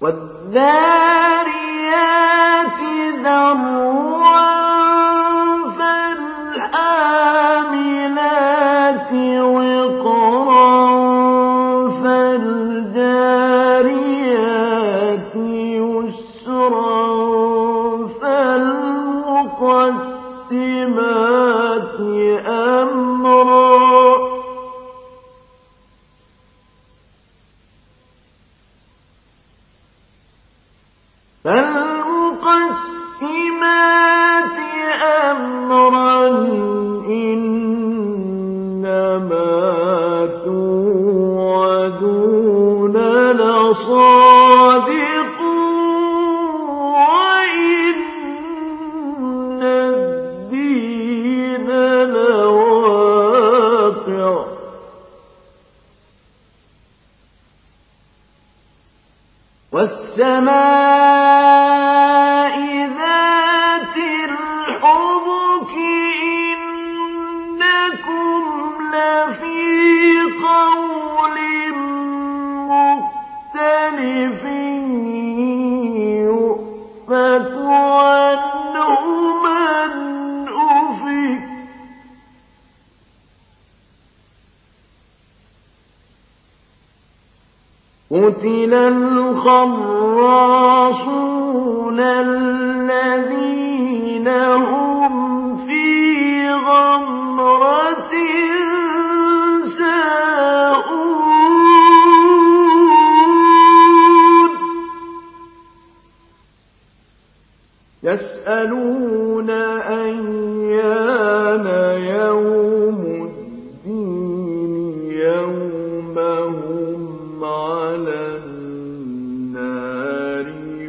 وَالذَّارِيَاتِ ذَرْوًا فَالْحَامِلَاتِ وِقْرًا فَالْجَارِيَاتِ يُسْرًا فَالْمُقَسِّمَاتِ أَمْرًا إِنَّمَا تُوعَدُونَ لَصَادِقٌ وَإِنَّ الدِّينَ لَوَاقِعٌ وَالسَّمَاءِ ذَاتِ الْحُبُكِ إِنَّكُمْ لَفِي قَوْلٍ مُّخْتَلِفٍ يُؤْفَكُ عَنْهُ مَنْ أُفِكَ قُتِلَ الْخَرَّاصُونَ الَّذِينَ هُمْ فِي غَمْرَةٍ سَاهُونَ يَسْأَلُونَ أَيَّانَ يَوْمُ الدِّينِ يَوْمَ هُمْ عَلَى النَّارِ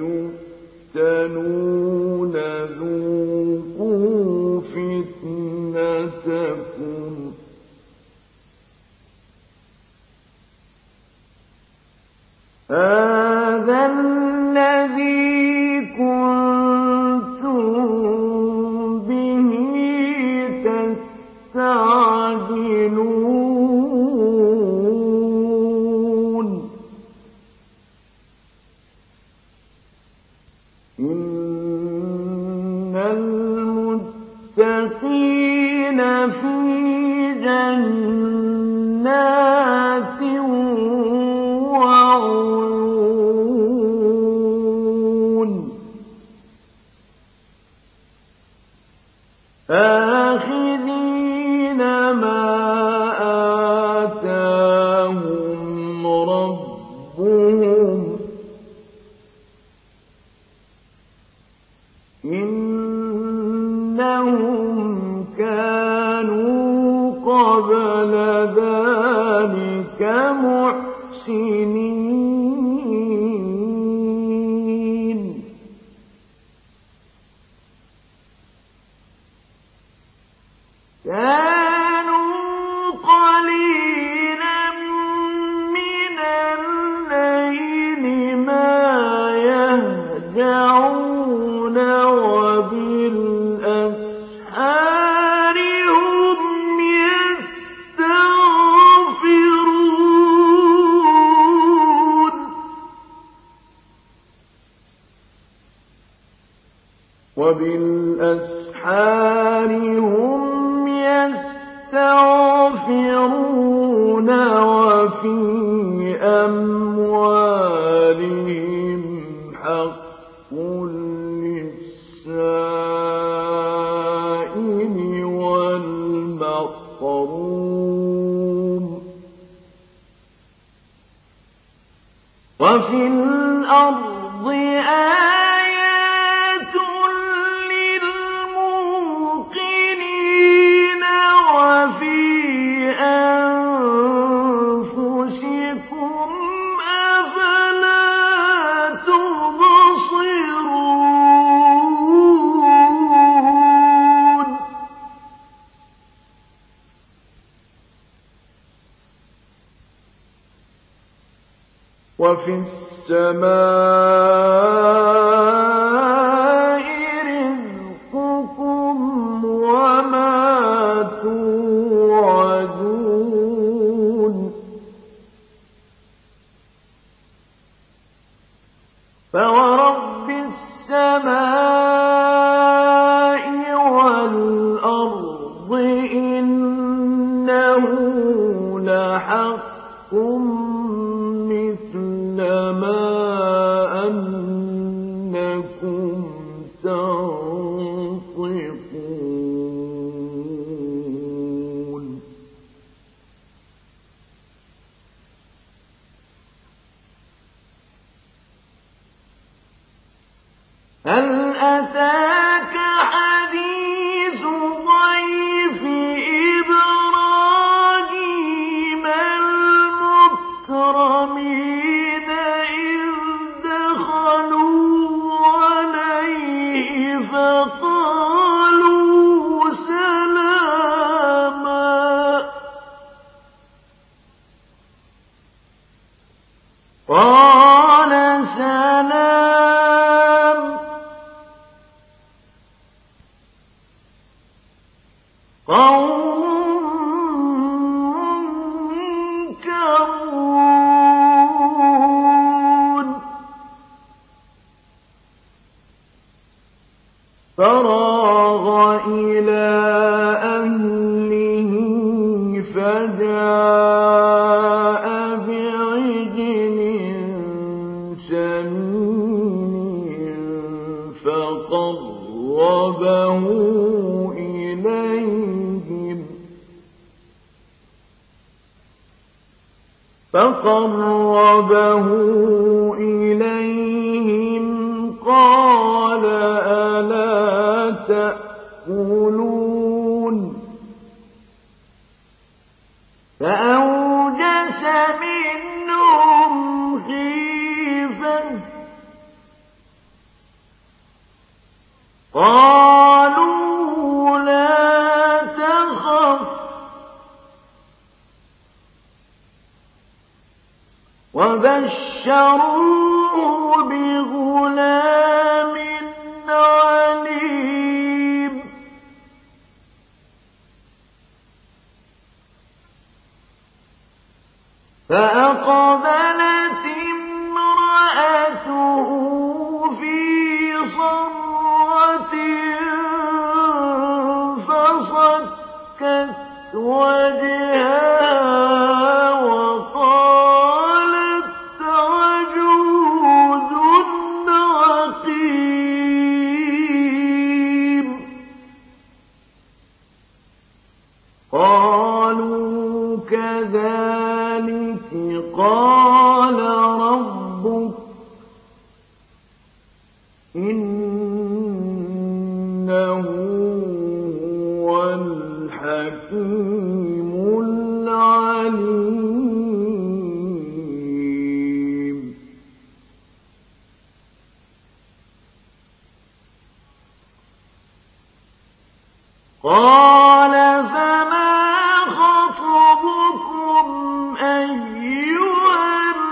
يُفْتَنُونَ ذُوقُوا فِتْنَتَكُمْ هَٰذَا الَّذِي كُنتُم بِهِ تَسْتَعْجِلُونَ إِنَّ الْمُتَّقِينَ فِي جَنَّاتٍ وَعُيُونٍ آخِذِينَ مَا آتَاهُمْ رَبُّهُمْ إِنَّهُمْ كَانُوا قَبْلَ ذَلِكَ مُحْسِنِينَ كَانُوا قَلِيلًا مِّنَ اللَّيْلِ مَا يَهْجَعُونَ وَبِالْأَسْحَارِ هُمْ يَسْتَغْفِرُونَ وَفِي أَمْوَالِهِمْ حَقٌّ لِّلسَّائِلِ وَالْمَحْرُومِ وَفِي الْأَرْضِ آيَاتٌ لِّلْمُوقِنِينَ وَفِي أَنفُسِكُمْ أَفَلَا تُبْصِرُونَ وَفِي السَّمَاءِ رِزْقُكُمْ وَمَا تُوعَدُونَ فورب السماء والأرض إنه لحق مثل ما أنكم تنطقون هل أتاك حديث ضيف إبراهيم المكرمين إذ دخلوا عليه فقالوا سلاما قال سلام قوم منكرون فراغ إلى أهله فجاء بعجل سمين فقربه إليهم قال ألا تأكلون فأوجس منهم خيفة قالوا لا تخف وبشروه بغلام عليم فأقبلت امرأته في صرة فصكت وجهها وقالت عجوز عقيم قالوا كذلك قال ربك إنه هو الحكيم العليم قال فما خطبكم أيها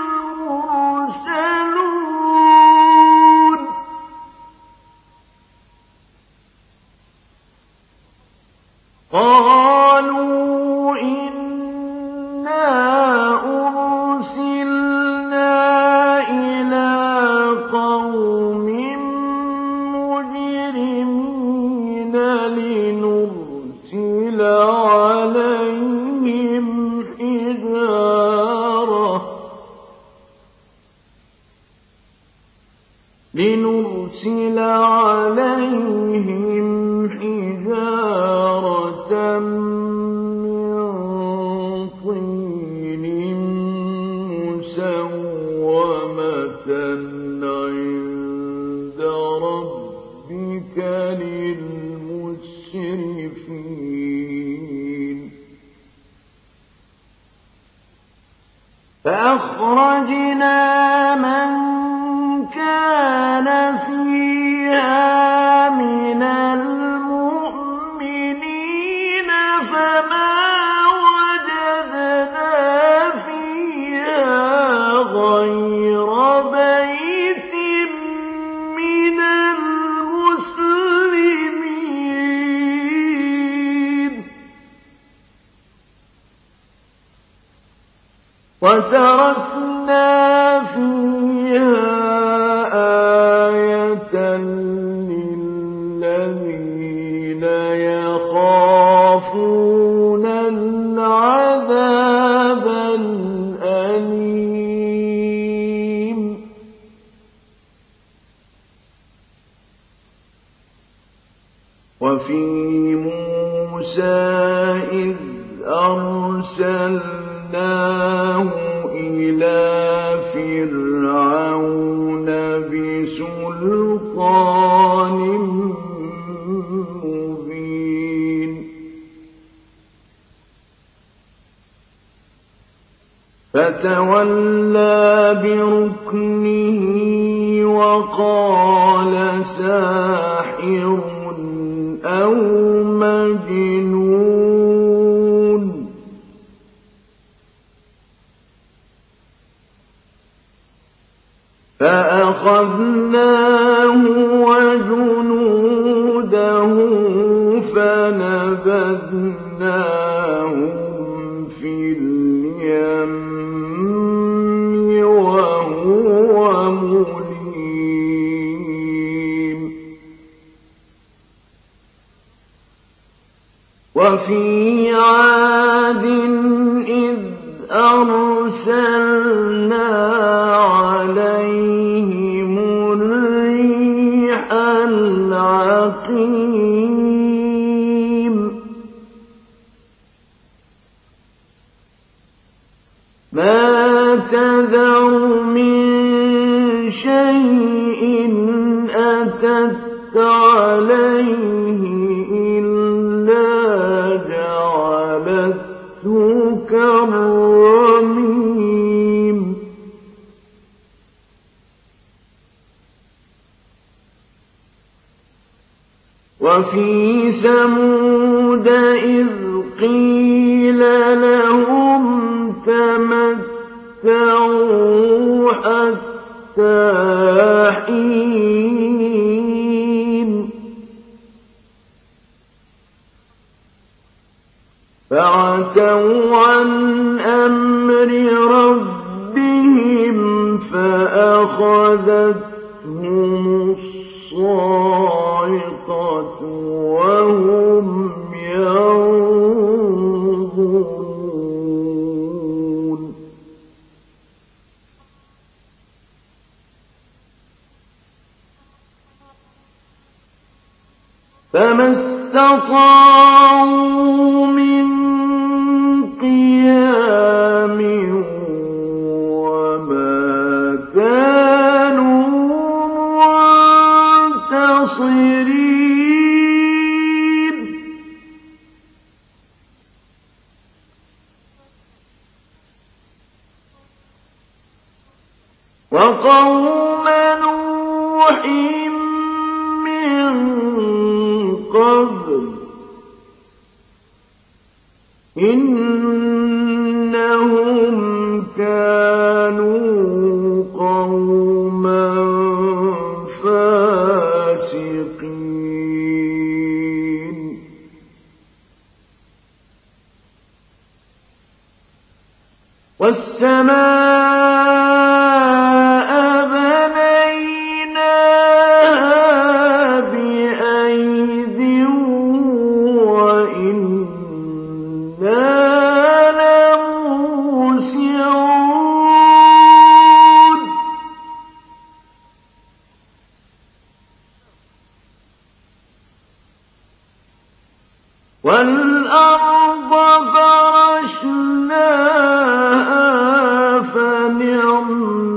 المرسلون قالوا إنا أرسلنا إلى قوم مجرمين لنرسل عليهم حجارة من طين مسومة عند ربك للمسرفين فأخرجنا من كان فيها من المؤمنين فما وجدنا فيها غير بيت من المسلمين وتركنا فيها وفي موسى إذ أرسلناه إلى فرعون بسلطان مبين فتولى بركنه وقال ساحر أو مجنون فأخذناه وجنوده فنبذناهم في اليم وهو مليم وفي عاد إذ أرسلنا عليهم الريح العقيم ما تذر من شيء أتت عليه إلا جعلته كالرميم وفي ثمود إذ قيل لهم تمتعوا حتى حين فعتوا عن أمر ربهم فأخذتهم الصاعقة وهم ينظرون فما استطاعوا من قيام وما كانوا منتصرين وقوم نوح من قبل إنهم كانوا قوما فاسقين والسماء بنيناها بأيد وإنا لموسعون والأرض فرشناها فنعم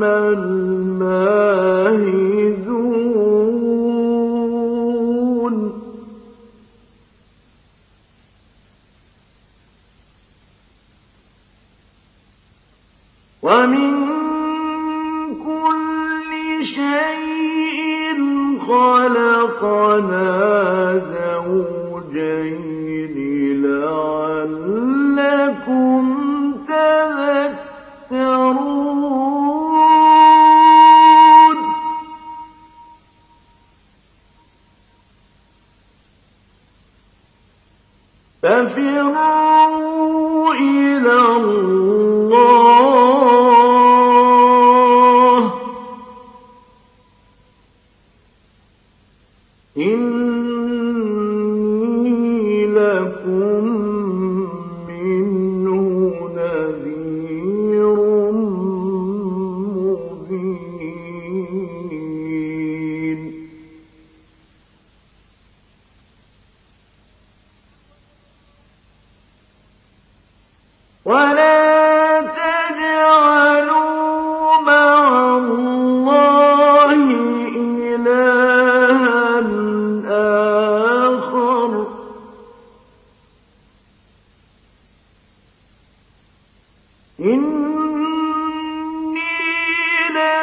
الماهدون ومن كل شيء خلقنا زوجين لعلكم تذكرون ففروا إلى الله إني لكم منه نذير مبين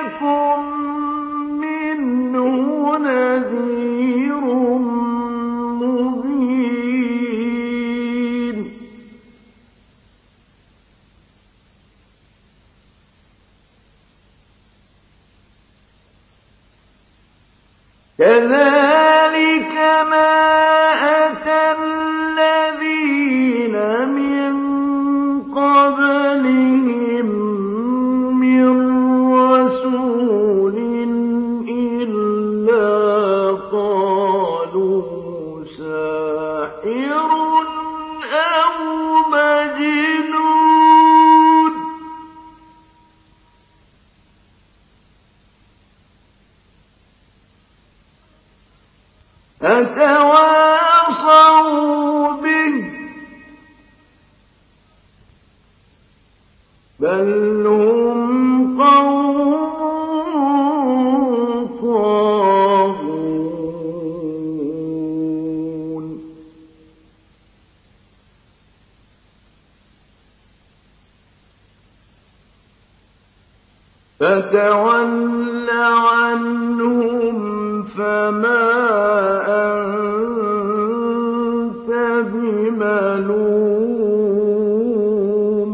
يَكُن مِّنْهُ نَذِيرٌ مُّبِينٌ كَذَٰلِكَ مَا أَتَى الَّذِينَ مِن قَبْلِهِم مِّن رَّسُولٍ إِلَّا قَالُوا سَاحِرٌ أَوْ مَجْنُونٌ أَتَوَاصَوْا بِهِ ۚ بَلْ هُمْ قَوْمٌ طَاغُونَ فَتَوَلَّ عَنْهُمْ فَمَا أَنتَ بِمَلُومٍ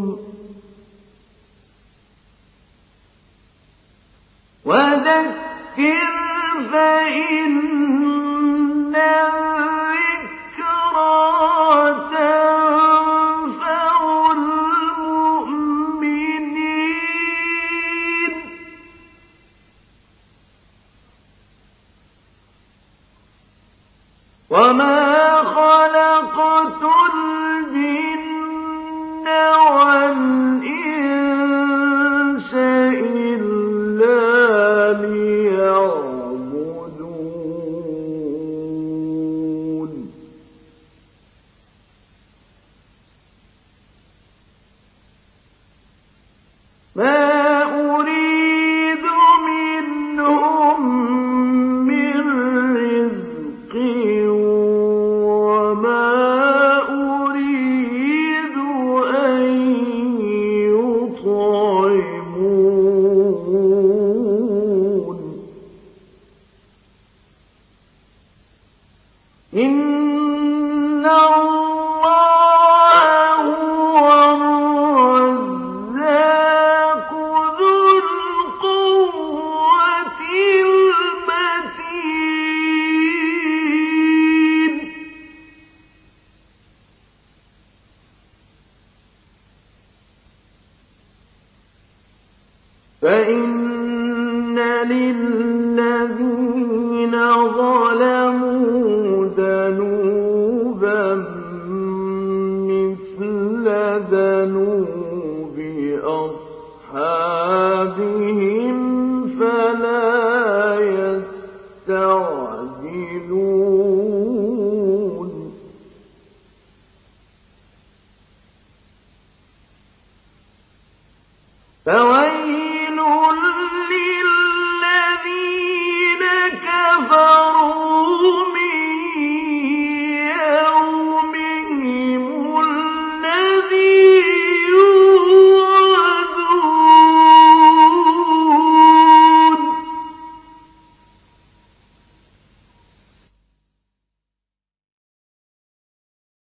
وَذَكِّرْ فَإِنَّ الذِّكْرَىٰ تَنفَعُ الْمُؤْمِنِينَ وَمَا خَلَقْتُ الْجِنَّ وَالْإِنسَ إِلَّا لِيَعْبُدُونِ مَا أُرِيدُ مِنْهُم مِّن رِّزْقٍ وَمَا أُرِيدُ أَن يُطْعِمُونِ إِنَّ اللَّهَ هُوَ الرَّزَّاقُ ذُو الْقُوَّةِ الْمَتِينُ فَإِنَّ لِلَّذِينَ ظَلَمُوا ذَنُوبًا مِّثْلَ ذَنُوبِ أَصْحَابِهِمْ فَلَا يَسْتَعْجِلُونِ فَوَيْلٌ